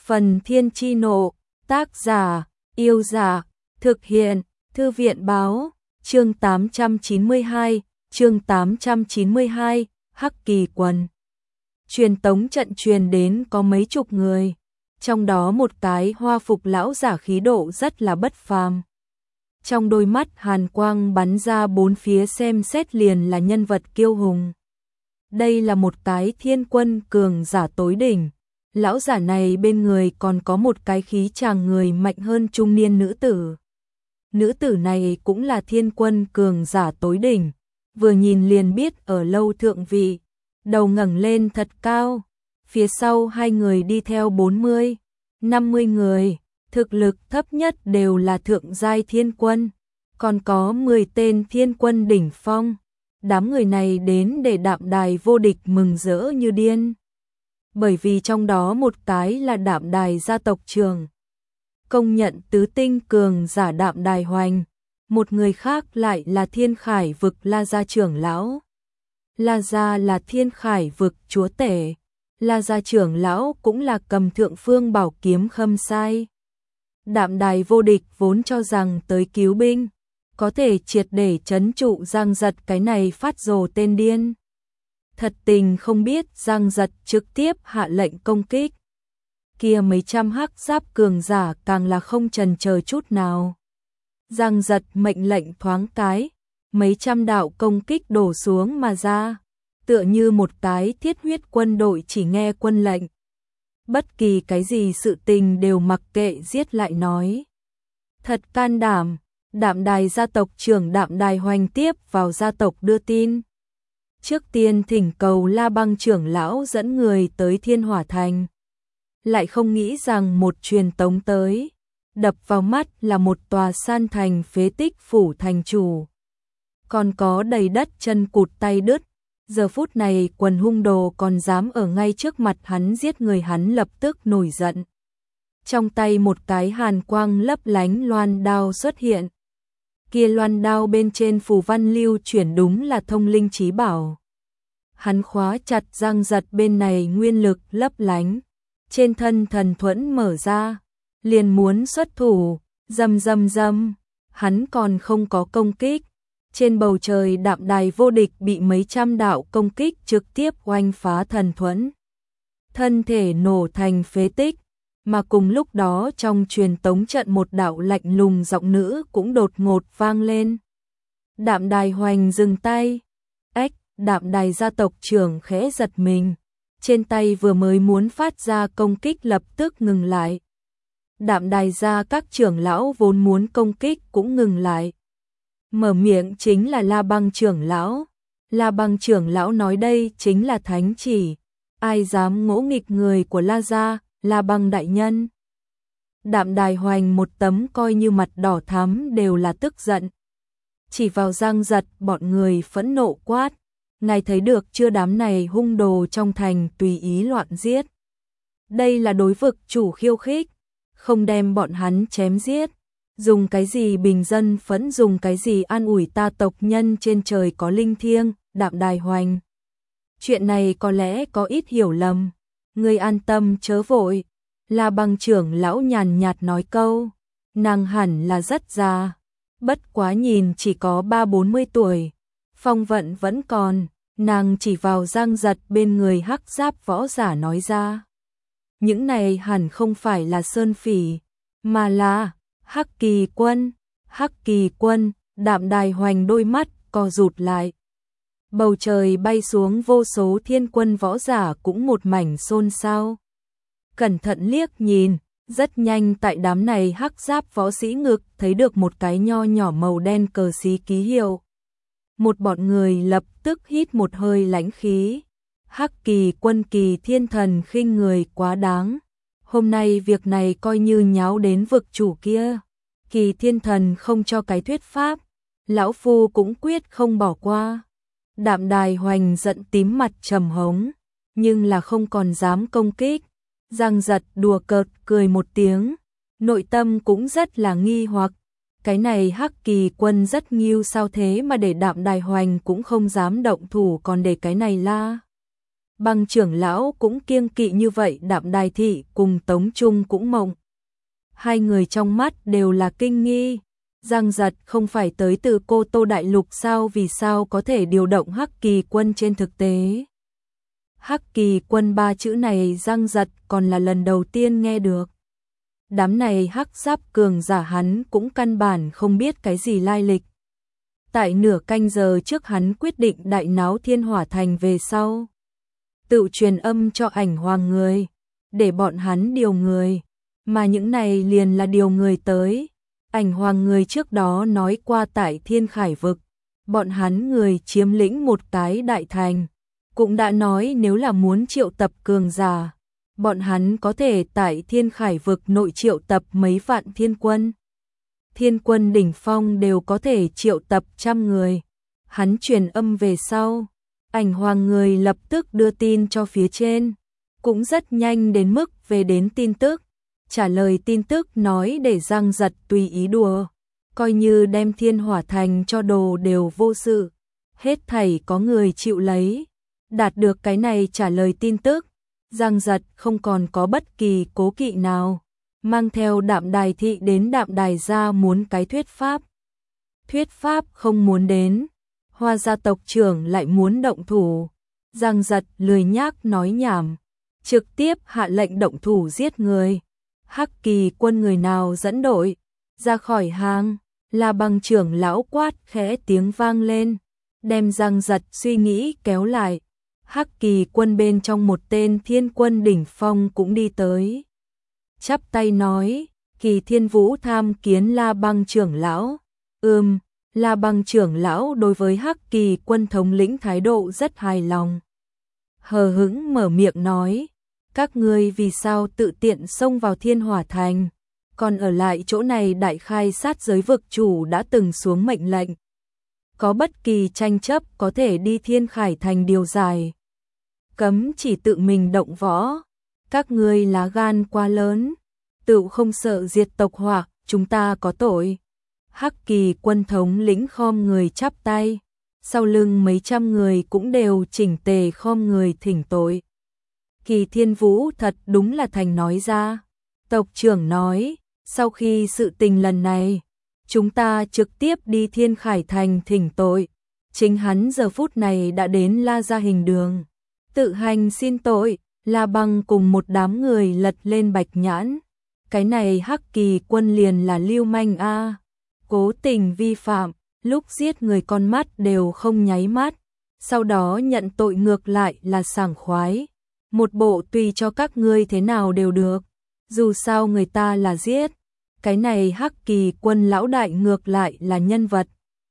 Phần Thiên Chi Nộ, tác giả, Yêu Giả, thực hiện, Thư viện Báo, chương 892, Hắc Kỳ Quân. Truyền tống trận truyền đến có mấy chục người, trong đó một cái hoa phục lão giả khí độ rất là bất phàm. Trong đôi mắt hàn quang bắn ra bốn phía xem xét liền là nhân vật kiêu hùng. Đây là một cái thiên quân cường giả tối đỉnh. Lão giả này bên người còn có một cái khí chàng người mạnh hơn trung niên nữ tử. Nữ tử này cũng là thiên quân cường giả tối đỉnh, vừa nhìn liền biết ở lâu thượng vị, đầu ngẩng lên thật cao, phía sau hai người đi theo 40, 50 người, thực lực thấp nhất đều là thượng giai thiên quân, còn có 10 tên thiên quân đỉnh phong. Đám người này đến để Đạm Đài vô địch mừng rỡ như điên. Bởi vì trong đó một cái là Đạm Đài gia tộc trưởng, công nhận tứ tinh cường giả Đạm Đài Hoành, một người khác lại là Thiên Khải vực La gia trưởng lão. La gia là Thiên Khải vực chúa tể, La gia trưởng lão cũng là cầm thượng phương bảo kiếm Khâm Sai. Đạm Đài vô địch vốn cho rằng tới cứu binh, có thể triệt để trấn trụ Giang Giật cái này phát rồ tên điên. Thật tình không biết Giang Giật trực tiếp hạ lệnh công kích. Kia mấy trăm hắc giáp cường giả càng là không chần chờ chút nào. Giang Giật mệnh lệnh thoáng cái, mấy trăm đạo công kích đổ xuống mà ra, tựa như một cái thiết huyết quân đội chỉ nghe quân lệnh. Bất kỳ cái gì sự tình đều mặc kệ giết lại nói. Thật can đảm. Đạm Đài gia tộc trưởng Đạm Đài Hoành tiếp vào gia tộc đưa tin. Trước tiên thỉnh cầu La Băng trưởng lão dẫn người tới Thiên Hỏa Thành. Lại không nghĩ rằng một truyền tống tới, đập vào mắt là một tòa san thành phế tích phủ thành chủ. Còn có đầy đất chân cụt tay đứt, giờ phút này quần hung đồ còn dám ở ngay trước mặt hắn giết người, hắn lập tức nổi giận. Trong tay một cái hàn quang lấp lánh loan đao xuất hiện. Kia loan đao bên trên phù văn lưu chuyển đúng là thông linh chí bảo. Hắn khóa chặt Giang Giật bên này nguyên lực lấp lánh, trên thân thần thuẫn mở ra, liền muốn xuất thủ, rầm rầm rầm, hắn còn không có công kích. Trên bầu trời Đạm Đài vô địch bị mấy trăm đạo công kích trực tiếp oanh phá thần thuẫn. Thân thể nổ thành phế tích. Mà cùng lúc đó trong truyền tống trận một đạo lạnh lùng giọng nữ cũng đột ngột vang lên. Đạm Đài Hoành dừng tay. Ếch, Đạm Đài gia tộc trưởng khẽ giật mình. Trên tay vừa mới muốn phát ra công kích lập tức ngừng lại. Đạm Đài gia các trưởng lão vốn muốn công kích cũng ngừng lại. Mở miệng chính là La Băng trưởng lão. La Băng trưởng lão nói đây chính là thánh chỉ. Ai dám ngỗ nghịch người của La gia, La Băng đại nhân. Đạm Đài Hoành một tấm coi như mặt đỏ thắm đều là tức giận. Chỉ vào Giang Giật bọn người phẫn nộ quát. Ngài thấy được chưa, đám này hung đồ trong thành tùy ý loạn giết. Đây là đối vực chủ khiêu khích. Không đem bọn hắn chém giết. Dùng cái gì bình dân phẫn, dùng cái gì an ủi ta tộc nhân trên trời có linh thiêng. Đạm Đài Hoành, chuyện này có lẽ có ít hiểu lầm. Ngươi an tâm chớ vội. La Băng trưởng lão nhàn nhạt nói câu. Nàng hẳn là rất già, bất quá nhìn chỉ có 30-40 tuổi. Phong vận vẫn còn. Nàng chỉ vào Giang Giật bên người hắc giáp võ giả nói ra. Những này hẳn không phải là sơn phỉ, mà là Hắc Kỳ Quân. Hắc Kỳ Quân. Đạm Đài Hoành đôi mắt co rụt lại. Bầu trời bay xuống vô số thiên quân võ giả cũng một mảnh xôn xao. Cẩn thận liếc nhìn, rất nhanh tại đám này hắc giáp võ sĩ ngực thấy được một cái nho nhỏ màu đen cờ xí ký hiệu. Một bọn người lập tức hít một hơi lãnh khí. Hắc Kỳ Quân Kỳ Thiên Thần khinh người quá đáng. Hôm nay việc này coi như nháo đến vực chủ kia. Kỳ Thiên Thần không cho cái thuyết pháp, lão phu cũng quyết không bỏ qua. Đạm Đài Hoành giận tím mặt trầm hống, nhưng là không còn dám công kích. Giang Giật đùa cợt cười một tiếng, nội tâm cũng rất là nghi hoặc. Cái này Hắc Kỳ Quân rất nghiêu sao thế mà để Đạm Đài Hoành cũng không dám động thủ, còn để cái này La Băng trưởng lão cũng kiêng kỵ như vậy, Đạm Đài thị cùng Tống Trung cũng mộng. Hai người trong mắt đều là kinh nghi. Giang Giật không phải tới từ Cô Tô Đại Lục sao, vì sao có thể điều động Hắc Kỳ quân trên thực tế? Hắc Kỳ quân ba chữ này Giang Giật còn là lần đầu tiên nghe được. Đám này hắc giáp cường giả hắn cũng căn bản không biết cái gì lai lịch. Tại nửa canh giờ trước hắn quyết định đại náo Thiên Hỏa Thành về sau, tự truyền âm cho Ảnh Hoàng người, để bọn hắn điều người, mà những này liền là điều người tới. Ảnh Hoàng người trước đó nói qua tại Thiên Khải vực, bọn hắn người chiếm lĩnh một cái đại thành, cũng đã nói nếu là muốn triệu tập cường giả, bọn hắn có thể tại Thiên Khải vực nội triệu tập mấy vạn thiên quân. Thiên quân đỉnh phong đều có thể triệu tập 100 người. Hắn truyền âm về sau, Ảnh Hoàng người lập tức đưa tin cho phía trên, cũng rất nhanh đến mức về đến tin tức. Trả lời tin tức nói để Giang Giật tùy ý đùa, coi như đem Thiên Hỏa Thành cho đồ đều vô sự, hết thảy có người chịu lấy. Đạt được cái này trả lời tin tức, Giang Giật không còn có bất kỳ cố kỵ nào, mang theo Đạm Đài thị đến Đạm Đài gia muốn cái thuyết pháp. Thuyết pháp không muốn đến, Hoa gia tộc trưởng lại muốn động thủ. Giang Giật lười nhác nói nhảm, trực tiếp hạ lệnh động thủ giết người. Hắc Kỳ quân người nào dẫn đội ra khỏi hang, là Băng trưởng lão quát khẽ, tiếng vang lên, đem Giang Giật suy nghĩ kéo lại. Hắc Kỳ quân bên trong một tên thiên quân đỉnh phong cũng đi tới, chắp tay nói, Kỳ Thiên Vũ tham kiến La Băng trưởng lão. La Băng trưởng lão đối với Hắc Kỳ quân thống lĩnh thái độ rất hài lòng, hờ hững mở miệng nói, các ngươi vì sao tự tiện xông vào Thiên Hỏa Thành, còn ở lại chỗ này? Đại khai sát giới vực chủ đã từng xuống mệnh lệnh, có bất kỳ tranh chấp có thể đi Thiên Khải Thành điều giải, cấm chỉ tự mình động võ. Các ngươi lá gan quá lớn, tự không sợ diệt tộc hoặc chúng ta có tội. Hắc Kỳ quân thống lĩnh khom người chắp tay, sau lưng mấy trăm người cũng đều chỉnh tề khom người thỉnh tội. Kỳ Thiên Vũ thật đúng là thành nói ra. Tộc trưởng nói, sau khi sự tình lần này, chúng ta trực tiếp đi Thiên Khải Thành thỉnh tội. Chính hắn giờ phút này đã đến La Gia Hình Đường, tự hành xin tội. La Băng cùng một đám người lật lên bạch nhãn. Cái này Hắc Kỳ quân liền là lưu manh a, cố tình vi phạm, lúc giết người con mắt đều không nháy mắt, sau đó nhận tội ngược lại là sảng khoái. Một bộ tùy cho các ngươi thế nào đều được, dù sao người ta là giết. Cái này Hắc Kỳ quân lão đại ngược lại là nhân vật,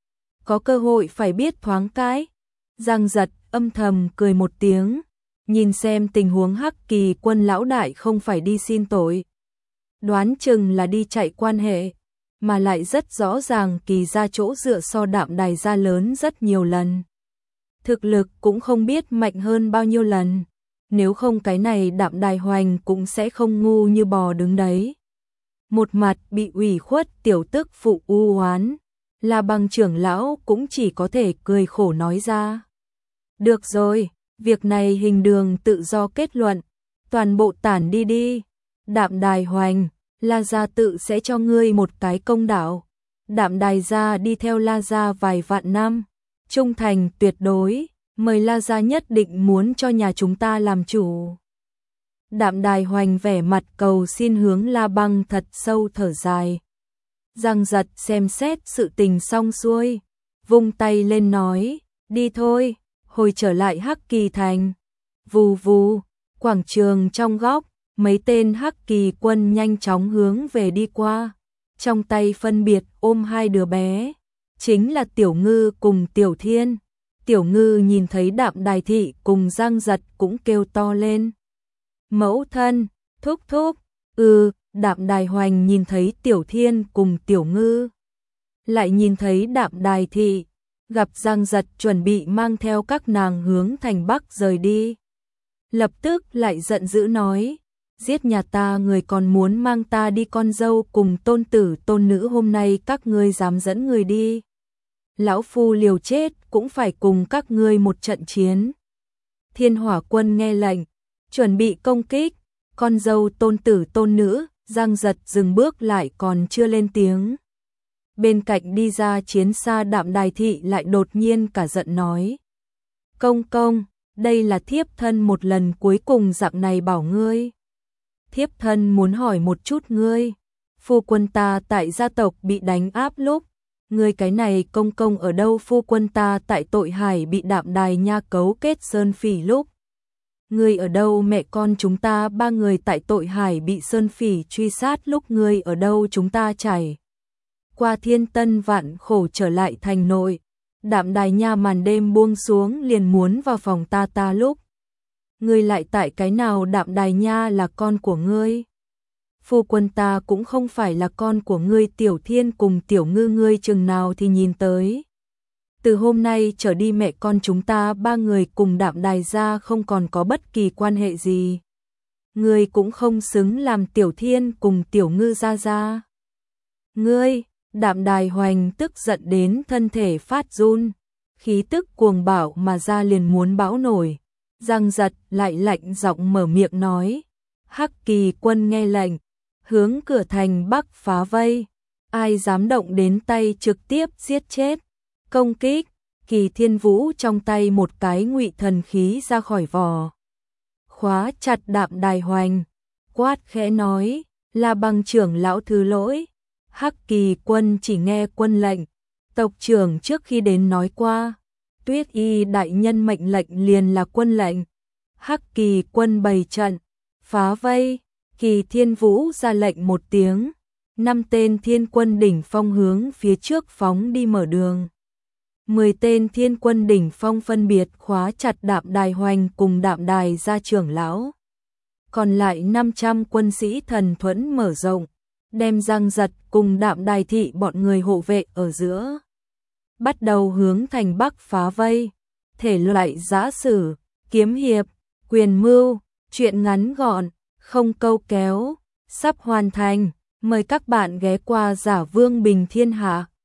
có cơ hội phải biết thoáng cái. Giang Giật âm thầm cười một tiếng, nhìn xem tình huống Hắc Kỳ quân lão đại không phải đi xin tội, đoán chừng là đi chạy quan hệ, mà lại rất rõ ràng Kỳ gia chỗ dựa so Đạm Đài gia lớn rất nhiều lần, thực lực cũng không biết mạnh hơn bao nhiêu lần. Nếu không cái này Đạm Đài Hoành cũng sẽ không ngu như bò đứng đấy. Một mặt bị ủy khuất tiểu tức phụ u oán, La Băng trưởng lão cũng chỉ có thể cười khổ nói ra. Được rồi, việc này Hình Đường tự do kết luận, toàn bộ tản đi đi. Đạm Đài Hoành, La gia tự sẽ cho ngươi một cái công đạo. Đạm Đài gia đi theo La gia vài vạn năm, trung thành tuyệt đối, mời La gia nhất định muốn cho nhà chúng ta làm chủ. Đạm Đài Hoành vẻ mặt cầu xin hướng La Băng thật sâu thở dài. Giang Giật xem xét sự tình xong xuôi, vung tay lên nói, đi thôi, hồi trở lại Hắc Kỳ Thành. Vù vù, quảng trường trong góc, mấy tên Hắc Kỳ quân nhanh chóng hướng về đi qua, trong tay phân biệt ôm hai đứa bé, chính là Tiểu Ngư cùng Tiểu Thiên. Tiểu Ngư nhìn thấy Đạm Đài thị cùng Giang Giật cũng kêu to lên, mẫu thân, thúc thúc. Đạm Đài Hoành nhìn thấy Tiểu Thiên cùng Tiểu Ngư, lại nhìn thấy Đạm Đài thị, gặp Giang Giật chuẩn bị mang theo các nàng hướng thành Bắc rời đi, lập tức lại giận dữ nói, giết nhà ta người còn muốn mang ta đi con dâu cùng tôn tử tôn nữ, hôm nay các ngươi dám dẫn người đi, lão phu liều chết cũng phải cùng các ngươi một trận chiến. Thiên Hỏa quân nghe lệnh, chuẩn bị công kích, con dâu tôn tử tôn nữ, Giang Giật dừng bước lại còn chưa lên tiếng. Bên cạnh đi ra chiến xa Đạm Đài thị lại đột nhiên cả giận nói. Công công, đây là thiếp thân một lần cuối cùng dạng này bảo ngươi. Thiếp thân muốn hỏi một chút ngươi, phu quân ta tại gia tộc bị đánh áp lúc, ngươi cái này công công ở đâu? Phu quân ta tại Tội Hải bị Đạm Đài nha cấu kết Sơn Phỉ lúc, ngươi ở đâu? Mẹ con chúng ta ba người tại Tội Hải bị Sơn Phỉ truy sát lúc, ngươi ở đâu? Chúng ta trải qua thiên tân vạn khổ trở lại thành nội, Đạm Đài nha màn đêm buông xuống liền muốn vào phòng ta lúc, ngươi lại tại cái nào? Đạm Đài nha là con của ngươi, phu quân ta cũng không phải là con của ngươi. Tiểu Thiên cùng Tiểu Ngư ngươi chừng nào thì nhìn tới. Từ hôm nay trở đi mẹ con chúng ta ba người cùng Đạm Đài gia không còn có bất kỳ quan hệ gì. Ngươi cũng không xứng làm Tiểu Thiên cùng Tiểu Ngư gia. Ngươi, Đạm Đài Hoành tức giận đến thân thể phát run, khí tức cuồng bạo mà ra liền muốn bão nổi. Giang Giật lại lạnh giọng mở miệng nói, Hắc Kỳ quân nghe lệnh, hướng cửa thành Bắc phá vây, ai dám động đến tay trực tiếp giết chết. Công kích, Kỳ Thiên Vũ trong tay một cái ngụy thần khí ra khỏi vỏ, khóa chặt Đạm Đài Hoành, quát khẽ nói, là bằng trưởng lão thứ lỗi. Hắc Kỳ quân chỉ nghe quân lệnh, tộc trưởng trước khi đến nói qua, Tuyết Y đại nhân mệnh lệnh liền là quân lệnh. Hắc Kỳ quân bày trận, phá vây, Kỳ Thiên Vũ ra lệnh một tiếng, 5 tên thiên quân đỉnh phong hướng phía trước phóng đi mở đường. 10 tên thiên quân đỉnh phong phân biệt khóa chặt Đạm Đài Hoành cùng Đạm Đài gia trưởng lão. Còn lại 500 quân sĩ thần thuẫn mở rộng, đem Giang Giật cùng Đạm Đài thị bọn người hộ vệ ở giữa. Bắt đầu hướng thành Bắc phá vây, thể loại giã sử, kiếm hiệp, quyền mưu, truyện ngắn gọn, không câu kéo, sắp hoàn thành. Mời các bạn ghé qua Giả Vương Bình Thiên Hạ.